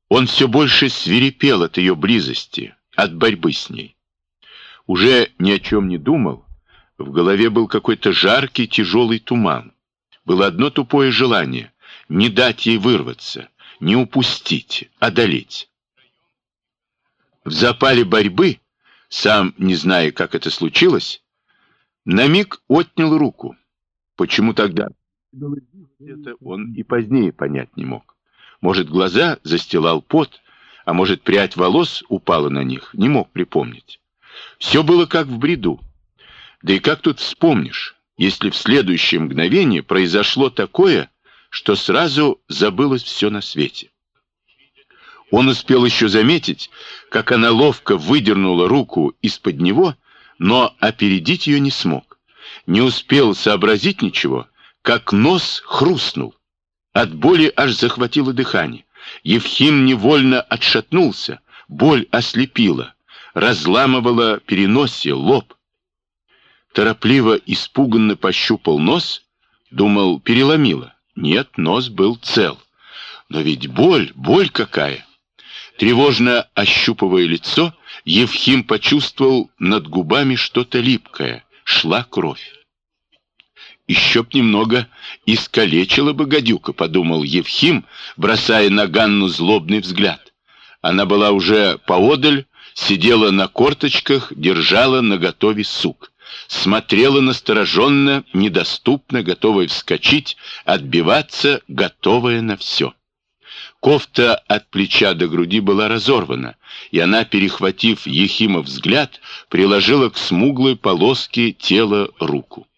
Он все больше свирепел от ее близости, от борьбы с ней. Уже ни о чем не думал, в голове был какой-то жаркий, тяжелый туман. Было одно тупое желание — не дать ей вырваться, не упустить, одолеть. В запале борьбы, сам не зная, как это случилось, на миг отнял руку. Почему тогда? Это он и позднее понять не мог. Может, глаза застилал пот, а может, прядь волос упала на них, не мог припомнить. Все было как в бреду. Да и как тут вспомнишь, если в следующее мгновение произошло такое, что сразу забылось все на свете. Он успел еще заметить, как она ловко выдернула руку из-под него, но опередить ее не смог. Не успел сообразить ничего, как нос хрустнул. От боли аж захватило дыхание. Евхим невольно отшатнулся, боль ослепила, разламывала переносье, лоб. Торопливо, испуганно пощупал нос, думал, переломило. Нет, нос был цел. Но ведь боль какая! Тревожно ощупывая лицо, Евхим почувствовал над губами что-то липкое, шла кровь. Еще б немного искалечила бы гадюка, подумал Евхим, бросая на Ганну злобный взгляд. Она была уже поодаль, сидела на корточках, держала наготове сук. Смотрела настороженно, недоступно, готовая вскочить, отбиваться, готовая на все. Кофта от плеча до груди была разорвана, и она, перехватив Ефима взгляд, приложила к смуглой полоске тела руку.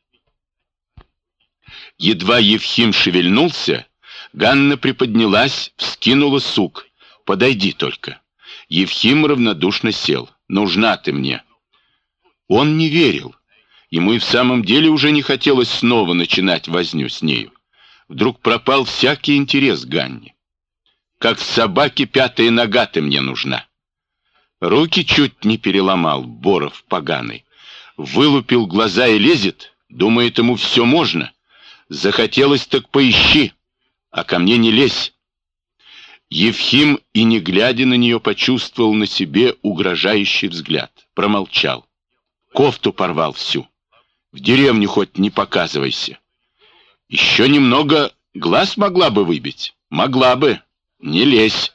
Едва Евхим шевельнулся, Ганна приподнялась, вскинула сук. «Подойди только». Евхим равнодушно сел. «Нужна ты мне». Он не верил. Ему и в самом деле уже не хотелось снова начинать возню с нею. Вдруг пропал всякий интерес к Ганне. «Как собаке пятая нога ты мне нужна». Руки чуть не переломал, Боров поганый. Вылупил глаза и лезет, думает, ему все можно. Захотелось, так поищи, а ко мне не лезь. Евхим, и не глядя на нее, почувствовал на себе угрожающий взгляд. Промолчал. Кофту порвал всю. В деревню хоть не показывайся. Еще немного глаз могла бы выбить. Могла бы. Не лезь.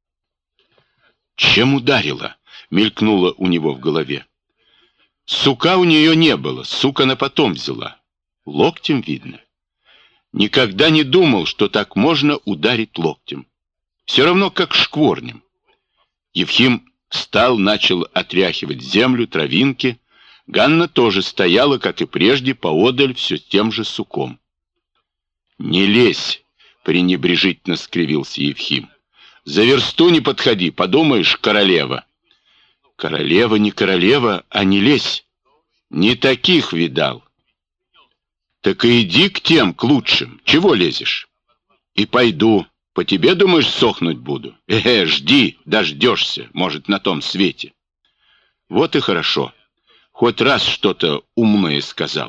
Чем ударила? Мелькнуло у него в голове. Сука у нее не было. Сук она потом взяла. Локтем видно. Никогда не думал, что так можно ударить локтем. Все равно как шкворнем. Евхим встал, начал отряхивать землю, травинки. Ганна тоже стояла, как и прежде, поодаль все тем же суком. «Не лезь!» — пренебрежительно скривился Евхим. «За версту не подходи, подумаешь, королева». «Королева не королева, а не лезь. Не таких видал». «Так и иди к тем, к лучшим. Чего лезешь?» «И пойду. По тебе, думаешь, сохнуть буду? Жди, дождешься, может, на том свете». «Вот и хорошо. Хоть раз что-то умное сказал».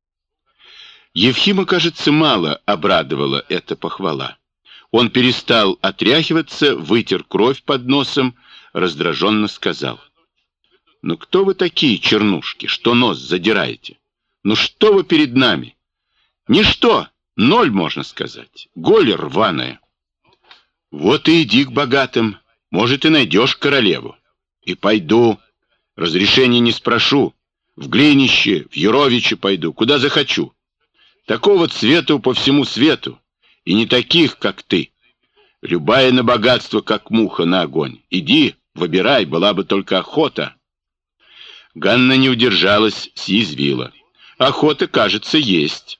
Евхима, кажется, мало обрадовала эта похвала. Он перестал отряхиваться, вытер кровь под носом, раздраженно сказал: «Ну кто вы такие, чернушки, что нос задираете? Ну что вы перед нами? Ничто, ноль, можно сказать, голь рваная. Вот и иди к богатым, может, и найдешь королеву. И пойду, разрешения не спрошу, в Глинище, в Яровичи пойду, куда захочу. Такого цвету по всему свету, и не таких, как ты. Любая на богатство, как муха на огонь. Иди, выбирай, была бы только охота». Ганна не удержалась, съязвила: «Охота, кажется, есть».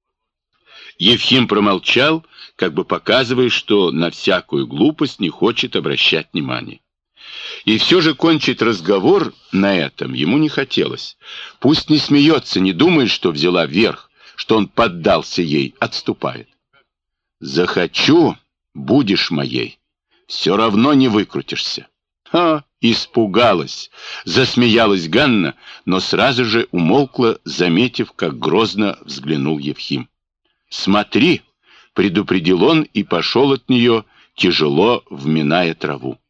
Евхим промолчал, как бы показывая, что на всякую глупость не хочет обращать внимания. И все же кончить разговор на этом ему не хотелось. Пусть не смеется, не думает, что взяла верх, что он поддался ей, отступает. «Захочу, будешь моей. Все равно не выкрутишься». Испугалась, засмеялась Ганна, но сразу же умолкла, заметив, как грозно взглянул Евхим. «Смотри», — предупредил он и пошел от нее, тяжело вминая траву.